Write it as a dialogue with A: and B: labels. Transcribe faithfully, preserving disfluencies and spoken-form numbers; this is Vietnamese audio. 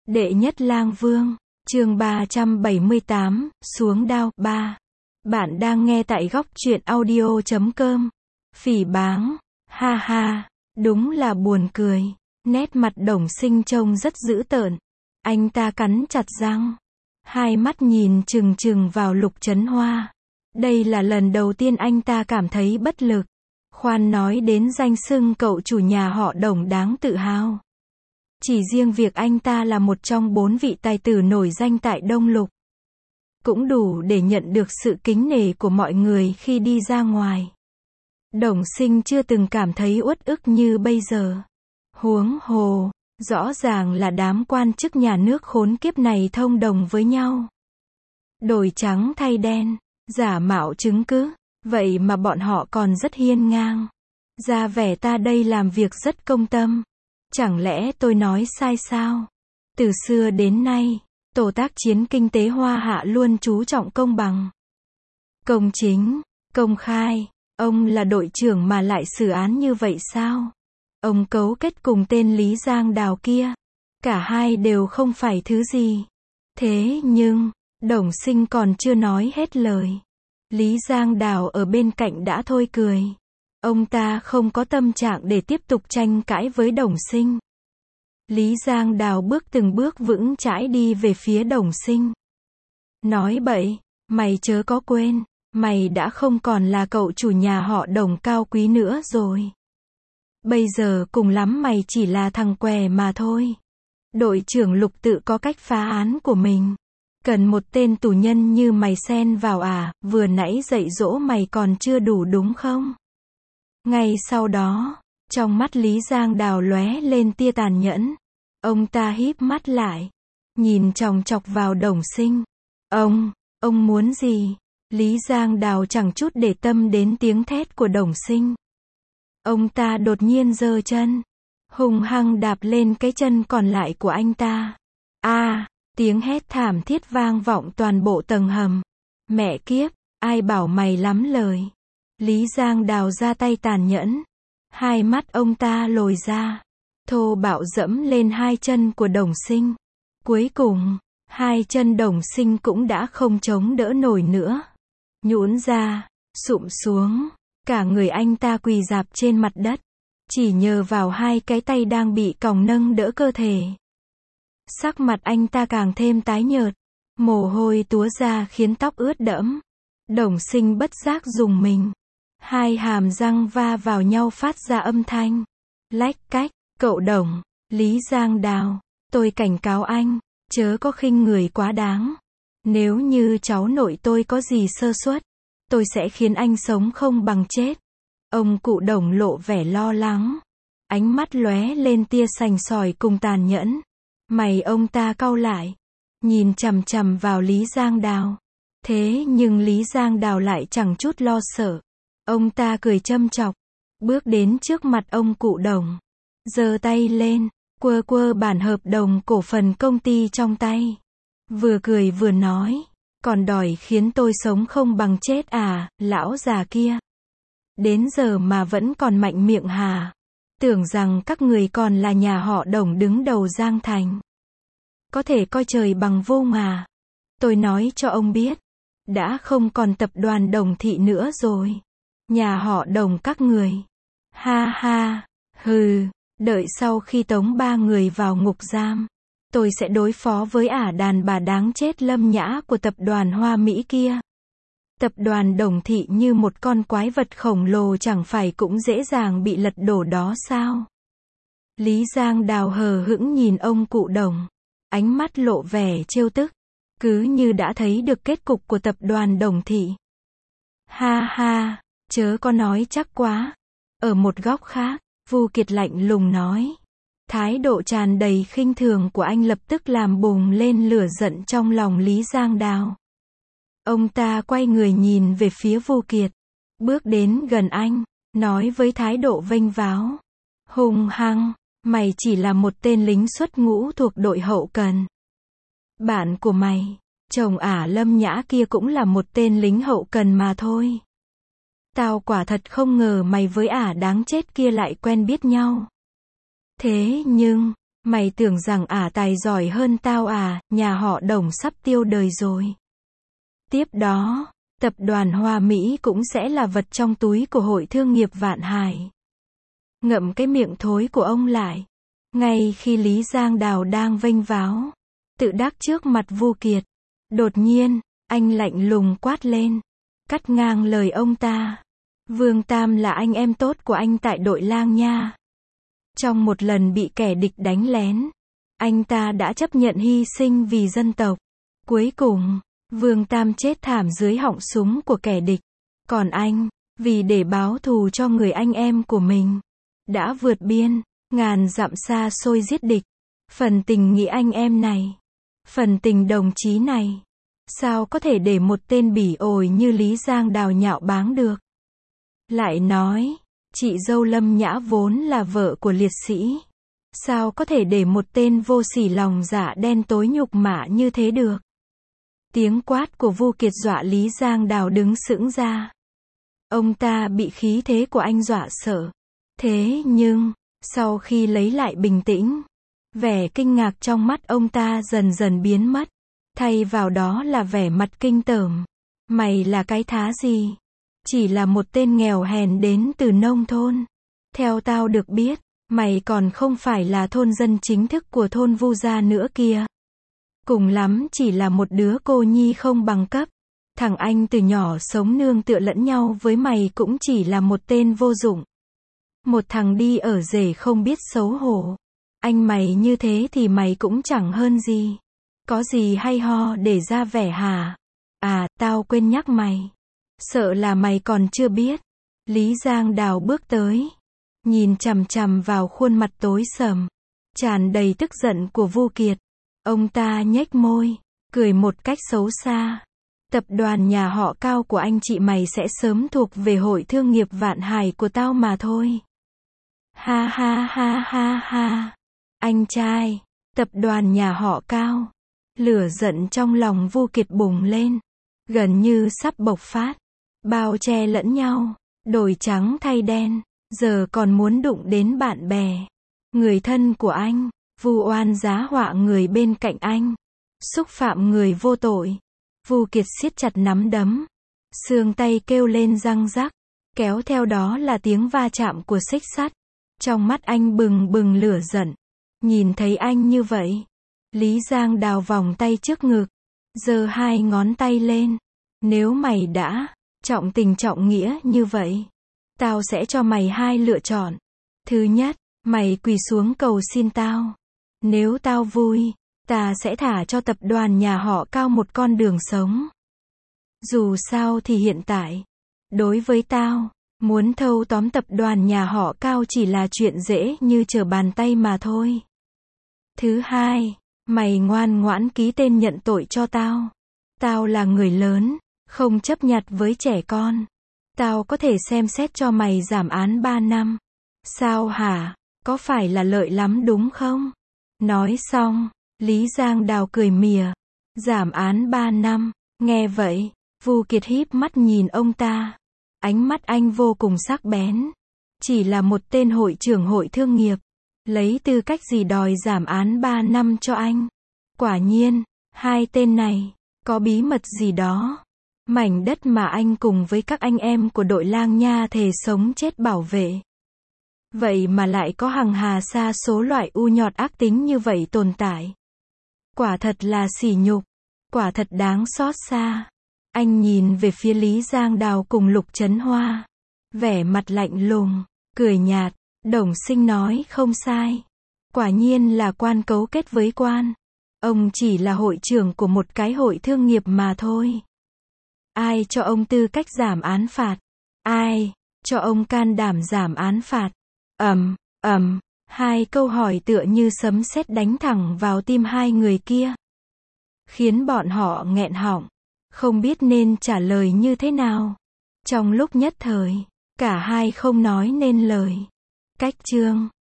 A: Đệ nhất lang vương, chương ba trăm bảy mươi tám, xuống đao, ba. Bạn đang nghe tại góc truyện audio chấm com. Phỉ báng, ha ha, đúng là buồn cười. Nét mặt Đồng Sinh trông rất dữ tợn. Anh ta cắn chặt răng. Hai mắt nhìn chừng chừng vào Lục Chấn Hoa. Đây là lần đầu tiên anh ta cảm thấy bất lực. Khoan nói đến danh xưng cậu chủ nhà họ Đồng đáng tự hào. Chỉ riêng việc anh ta là một trong bốn vị tài tử nổi danh tại Đông Lục, cũng đủ để nhận được sự kính nể của mọi người khi đi ra ngoài. Đồng Sinh chưa từng cảm thấy uất ức như bây giờ. Huống hồ, rõ ràng là đám quan chức nhà nước khốn kiếp này thông đồng với nhau. Đổi trắng thay đen, giả mạo chứng cứ, vậy mà bọn họ còn rất hiên ngang. Ra vẻ ta đây làm việc rất công tâm. Chẳng lẽ tôi nói sai sao? Từ xưa đến nay, tổ tác chiến kinh tế Hoa Hạ luôn chú trọng công bằng, công chính, công khai. Ông là đội trưởng mà lại xử án như vậy sao? Ông cấu kết cùng tên Lý Giang Đào kia. Cả hai đều không phải thứ gì. Thế nhưng, Đồng Sinh còn chưa nói hết lời. Lý Giang Đào ở bên cạnh đã thôi cười. Ông ta không có tâm trạng để tiếp tục tranh cãi với Đồng Sinh. Lý Giang Đào bước từng bước vững chãi đi về phía Đồng Sinh. Nói bậy, mày chớ có quên, mày đã không còn là cậu chủ nhà họ Đồng cao quý nữa rồi. Bây giờ cùng lắm mày chỉ là thằng què mà thôi. Đội trưởng Lục tự có cách phá án của mình. Cần một tên tù nhân như mày xen vào à, vừa nãy dạy dỗ mày còn chưa đủ đúng không? Ngay sau đó, trong mắt Lý Giang Đào lóe lên tia tàn nhẫn. Ông ta híp mắt lại, nhìn chòng chọc vào Đồng Sinh. Ông, ông muốn gì? Lý Giang Đào chẳng chút để tâm đến tiếng thét của Đồng Sinh. Ông ta đột nhiên giơ chân, hung hăng đạp lên cái chân còn lại của anh ta. A, à, tiếng hét thảm thiết vang vọng toàn bộ tầng hầm. Mẹ kiếp, ai bảo mày lắm lời? Lý Giang Đào ra tay tàn nhẫn. Hai mắt ông ta lồi ra, thô bạo dẫm lên hai chân của Đồng Sinh. Cuối cùng, hai chân Đồng Sinh cũng đã không chống đỡ nổi nữa. Nhũn ra, sụm xuống, cả người anh ta quỳ rạp trên mặt đất. Chỉ nhờ vào hai cái tay đang bị còng nâng đỡ cơ thể. Sắc mặt anh ta càng thêm tái nhợt. Mồ hôi túa ra khiến tóc ướt đẫm. Đồng Sinh bất giác rùng mình. Hai hàm răng va vào nhau phát ra âm thanh lách cách. Cậu Đồng, Lý Giang Đào, tôi cảnh cáo anh, chớ có khinh người quá đáng. Nếu như cháu nội tôi có gì sơ suất, tôi sẽ khiến anh sống không bằng chết. Ông cụ Đồng lộ vẻ lo lắng. Ánh mắt lóe lên tia sành sỏi cùng tàn nhẫn. Mày ông ta cau lại, nhìn chằm chằm vào Lý Giang Đào. Thế nhưng Lý Giang Đào lại chẳng chút lo sợ. Ông ta cười châm chọc, bước đến trước mặt ông cụ Đồng, giơ tay lên, quơ quơ bản hợp đồng cổ phần công ty trong tay. Vừa cười vừa nói, còn đòi khiến tôi sống không bằng chết à, lão già kia. Đến giờ mà vẫn còn mạnh miệng hả? Tưởng rằng các người còn là nhà họ Đồng đứng đầu Giang Thành. Có thể coi trời bằng vung à? Tôi nói cho ông biết, đã không còn tập đoàn Đồng Thị nữa rồi. Nhà họ Đồng các người. Ha ha, hừ, đợi sau khi tống ba người vào ngục giam, tôi sẽ đối phó với ả đàn bà đáng chết Lâm Nhã của tập đoàn Hoa Mỹ kia. Tập đoàn Đồng Thị như một con quái vật khổng lồ chẳng phải cũng dễ dàng bị lật đổ đó sao? Lý Giang Đào hờ hững nhìn ông cụ Đồng, ánh mắt lộ vẻ trêu tức, cứ như đã thấy được kết cục của tập đoàn Đồng Thị. Ha ha, chớ có nói chắc quá. Ở một góc khác, Vu Kiệt lạnh lùng nói. Thái độ tràn đầy khinh thường của anh lập tức làm bùng lên lửa giận trong lòng Lý Giang Đào. Ông ta quay người nhìn về phía Vu Kiệt, bước đến gần anh, nói với thái độ vênh váo. Hung hăng, mày chỉ là một tên lính xuất ngũ thuộc đội hậu cần. Bạn của mày, chồng ả Lâm Nhã kia cũng là một tên lính hậu cần mà thôi. Tao quả thật không ngờ mày với ả đáng chết kia lại quen biết nhau. Thế nhưng, Mày tưởng rằng ả tài giỏi hơn tao à, nhà họ Đồng sắp tiêu đời rồi. Tiếp đó, tập đoàn Hoa Mỹ cũng sẽ là vật trong túi của Hội Thương nghiệp Vạn Hải. Ngậm cái miệng thối của ông lại. Ngay khi Lý Giang Đào đang vênh váo, tự đắc trước mặt Vu Kiệt, đột nhiên, anh lạnh lùng quát lên, cắt ngang lời ông ta. Vương Tam là anh em tốt của anh tại đội Lang Nha. Trong một lần bị kẻ địch đánh lén, anh ta đã chấp nhận hy sinh vì dân tộc. Cuối cùng, Vương Tam chết thảm dưới họng súng của kẻ địch. Còn anh, vì để báo thù cho người anh em của mình, đã vượt biên, ngàn dặm xa xôi giết địch. Phần tình nghĩa anh em này, phần tình đồng chí này, sao có thể để một tên bỉ ổi như Lý Giang Đào nhạo báng được. Lại nói, chị dâu Lâm Nhã vốn là vợ của liệt sĩ. Sao có thể để một tên vô sỉ lòng dạ đen tối nhục mạ như thế được. Tiếng quát của Vu Kiệt dọa Lý Giang Đào đứng sững ra. Ông ta bị khí thế của anh dọa sợ. Thế nhưng, sau khi lấy lại bình tĩnh, vẻ kinh ngạc trong mắt ông ta dần dần biến mất. Thay vào đó là vẻ mặt kinh tởm. Mày là cái thá gì? Chỉ là một tên nghèo hèn đến từ nông thôn. Theo tao được biết, mày còn không phải là thôn dân chính thức của thôn Vu gia nữa kìa. Cùng lắm chỉ là một đứa cô nhi không bằng cấp. Thằng anh từ nhỏ sống nương tựa lẫn nhau với mày cũng chỉ là một tên vô dụng. Một thằng đi ở rể không biết xấu hổ. Anh mày như thế thì mày cũng chẳng hơn gì. Có gì hay ho để ra vẻ hả? À, tao quên nhắc mày. Sợ là mày còn chưa biết. Lý Giang Đào bước tới, nhìn chằm chằm vào khuôn mặt tối sầm, tràn đầy tức giận của Vu Kiệt. Ông ta nhếch môi, cười một cách xấu xa. Tập đoàn nhà họ Cao của anh chị mày sẽ sớm thuộc về Hội Thương nghiệp Vạn Hải của tao mà thôi. Ha ha ha ha ha. Anh trai, tập đoàn nhà họ Cao. Lửa giận trong lòng Vu Kiệt bùng lên, gần như sắp bộc phát. Bao che lẫn nhau, đổi trắng thay đen, giờ còn muốn đụng đến bạn bè, người thân của anh, vu oan giá họa người bên cạnh anh, xúc phạm người vô tội. Vu Kiệt siết chặt nắm đấm, xương tay kêu lên răng rắc, kéo theo đó là tiếng va chạm của xích sắt. Trong mắt anh bừng bừng lửa giận. Nhìn thấy anh như vậy, Lý Giang Đào vòng tay trước ngực, giơ hai ngón tay lên. Nếu mày đã trọng tình trọng nghĩa như vậy, tao sẽ cho mày hai lựa chọn. Thứ nhất, mày quỳ xuống cầu xin tao. Nếu tao vui, ta sẽ thả cho tập đoàn nhà họ Cao một con đường sống. Dù sao thì hiện tại, đối với tao, muốn thâu tóm tập đoàn nhà họ Cao chỉ là chuyện dễ như trở bàn tay mà thôi. Thứ hai, mày ngoan ngoãn ký tên nhận tội cho tao. Tao là người lớn, không chấp nhặt với trẻ con. Tao có thể xem xét cho mày giảm án ba năm. Sao hả? Có phải là lợi lắm đúng không? Nói xong, Lý Giang Đào cười mỉa. Giảm án ba năm. Nghe vậy, Vu Kiệt híp mắt nhìn ông ta. Ánh mắt anh vô cùng sắc bén. Chỉ là một tên hội trưởng hội thương nghiệp, lấy tư cách gì đòi giảm án ba năm cho anh? Quả nhiên, hai tên này có bí mật gì đó. Mảnh đất mà anh cùng với các anh em của đội Lang Nha thề sống chết bảo vệ. Vậy mà lại có hằng hà sa số loại u nhọt ác tính như vậy tồn tại. Quả thật là sỉ nhục, quả thật đáng xót xa. Anh nhìn về phía Lý Giang Đào cùng Lục Chấn Hoa, vẻ mặt lạnh lùng, cười nhạt. Đồng Sinh nói không sai, quả nhiên là quan cấu kết với quan. Ông chỉ là hội trưởng của một cái hội thương nghiệp mà thôi. Ai cho ông tư cách giảm án phạt? Ai cho ông can đảm giảm án phạt? Ầm, ầm, hai câu hỏi tựa như sấm sét đánh thẳng vào tim hai người kia, khiến bọn họ nghẹn họng, không biết nên trả lời như thế nào. Trong lúc nhất thời, cả hai không nói nên lời. Cách chương